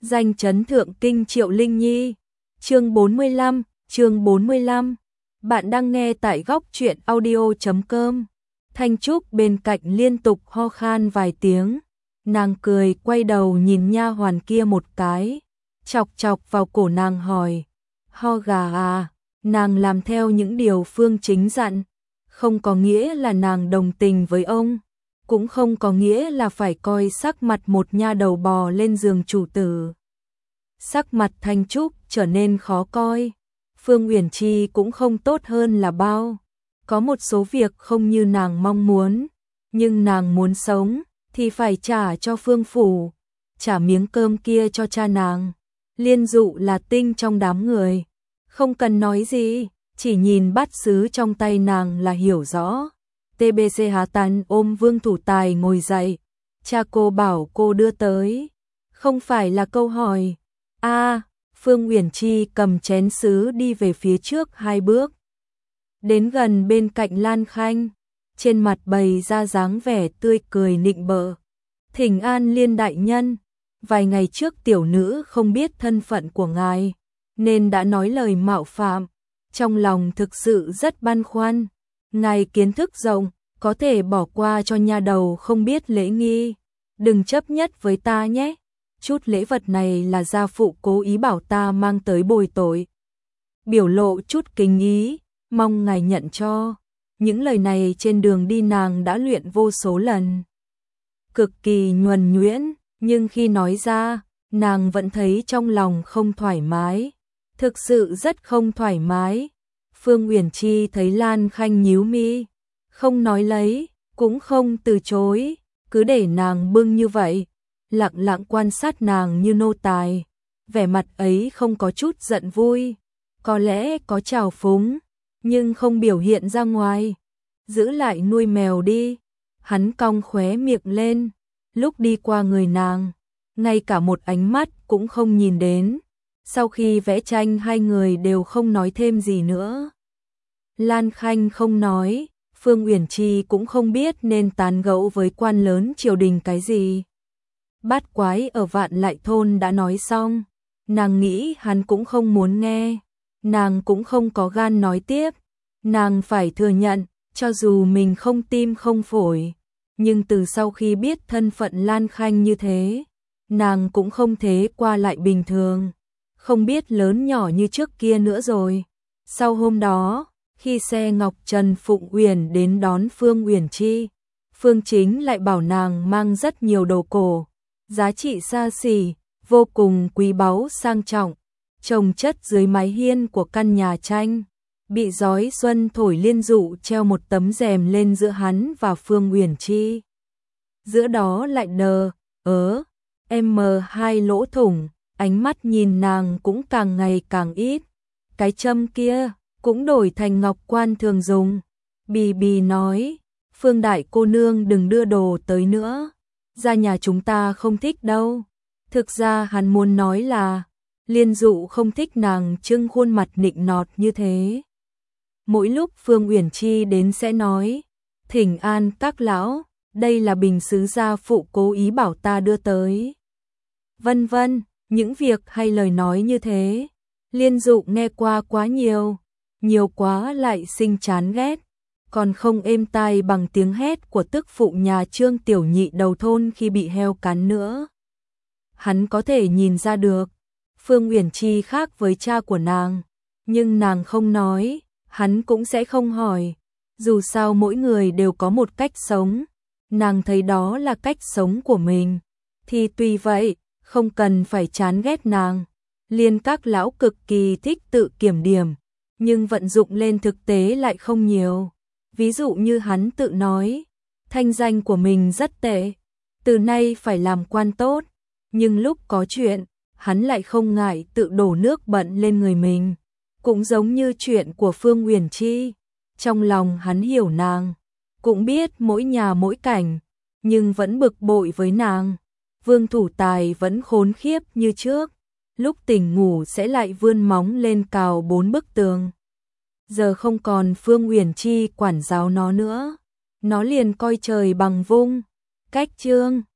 Danh chấn thượng kinh Triệu Linh Nhi. Chương 45. Bạn đang nghe tại góc truyện audio.com. Thanh Trúc bên cạnh liên tục ho khan vài tiếng. Nàng cười quay đầu nhìn nha hoàn kia một cái, chọc chọc vào cổ nàng hỏi: "Ho gà à?" Nàng làm theo những điều Phương Chính dặn, không có nghĩa là nàng đồng tình với ông, cũng không có nghĩa là phải coi sắc mặt một nha đầu bò lên giường chủ tử. Sắc mặt Thanh Trúc trở nên khó coi. Phương Uyển Chi cũng không tốt hơn là bao. Có một số việc không như nàng mong muốn, nhưng nàng muốn sống thì phải trả cho Phương phủ, trả miếng cơm kia cho cha nàng. Liên Dụ là tinh trong đám người, không cần nói gì, chỉ nhìn bát sứ trong tay nàng là hiểu rõ. TBC Hà Tàn ôm Vương Thủ Tài ngồi dậy. Cha cô bảo cô đưa tới, không phải là câu hỏi. Phương Uyển Chi cầm chén sứ đi về phía trước 2 bước. Đến gần bên cạnh Lan Khanh, trên mặt bày ra dáng vẻ tươi cười nịnh bợ. "Thỉnh an Liên đại nhân, vài ngày trước tiểu nữ không biết thân phận của ngài, nên đã nói lời mạo phạm, trong lòng thực sự rất băn khoăn. Ngài kiến thức rộng, có thể bỏ qua cho nha đầu không biết lễ nghi, đừng chấp nhất với ta nhé. Chút lễ vật này là gia phụ cố ý bảo ta mang tới bồi tội." Biểu lộ chút kính ý, mong ngài nhận cho. Những lời này trên đường đi nàng đã luyện vô số lần, cực kỳ nhuần nhuyễn, nhưng khi nói ra, nàng vẫn thấy trong lòng không thoải mái, thực sự rất không thoải mái. Phương Uyển Chi thấy Lan Khanh nhíu mi, không nói lấy, cũng không từ chối, cứ để nàng bưng như vậy, lặng lặng quan sát nàng như nô tài. Vẻ mặt ấy không có chút giận vui, có lẽ có trào phúng, nhưng không biểu hiện ra ngoài. "Giữ lại nuôi mèo đi." Hắn cong khóe miệng lên, lúc đi qua người nàng, ngay cả một ánh mắt cũng không nhìn đến. Sau khi vẽ tranh hai người đều không nói thêm gì nữa. Lan Khanh không nói, Phương Uyển Chi cũng không biết nên tán gẫu với quan lớn triều đình cái gì. Bát quái ở Vạn Lại thôn đã nói xong, nàng nghĩ hắn cũng không muốn nghe, nàng cũng không có gan nói tiếp. Nàng phải thừa nhận, cho dù mình không tim không phổi, nhưng từ sau khi biết thân phận Lan Khanh như thế, nàng cũng không thể qua lại bình thường, không biết lớn nhỏ như trước kia nữa rồi. Sau hôm đó, khi xe Ngọc Trần Phụng Uyển đến đón Phương Uyển Chi, Phương Chính lại bảo nàng mang rất nhiều đồ cổ, giá trị xa xỉ, vô cùng quý báu sang trọng, chồng chất dưới mái hiên của căn nhà tranh. Bị gió xuân thổi, Liên Dụ treo một tấm rèm lên giữa hắn và Phương Uyển Chi. Giữa đó lại hai lỗ thủng, ánh mắt nhìn nàng cũng càng ngày càng ít. Cái châm kia cũng đổi thành ngọc quan thường dùng. Bì bì nói: "Phương đại cô nương đừng đưa đồ tới nữa, ra nhà chúng ta không thích đâu." Thực ra hắn muốn nói là Liên Dụ không thích nàng trưng khuôn mặt nịnh nọt như thế. Mỗi lúc Phương Uyển Chi đến sẽ nói: "Thỉnh an các lão, đây là bình sứ gia phụ cố ý bảo ta đưa tới." Vân vân, những việc hay lời nói như thế, Liên Dụ nghe qua quá nhiều, nhiều quá lại sinh chán ghét, còn không êm tai bằng tiếng hét của tức phụ nhà Trương tiểu nhị đầu thôn khi bị heo cắn nữa. Hắn có thể nhìn ra được, Phương Uyển Chi khác với cha của nàng, nhưng nàng không nói, hắn cũng sẽ không hỏi. Dù sao mỗi người đều có một cách sống, nàng thấy đó là cách sống của mình, thì tùy vậy, không cần phải chán ghét nàng. Liên các lão cực kỳ thích tự kiểm điểm, nhưng vận dụng lên thực tế lại không nhiều. Ví dụ như hắn tự nói, thanh danh của mình rất tệ, từ nay phải làm quan tốt, nhưng lúc có chuyện, hắn lại không ngại tự đổ nước bẩn lên người mình. Cũng giống như chuyện của Phương Uyển Chi, trong lòng hắn hiểu nàng, cũng biết mỗi nhà mỗi cảnh, nhưng vẫn bực bội với nàng. Vương Thủ Tài vẫn khốn khiếp như trước, lúc tỉnh ngủ sẽ lại vươn móng lên cào 4 bức tường. Giờ không còn Phương Uyển Chi quản giáo nó nữa, nó liền coi trời bằng vung. Cách chương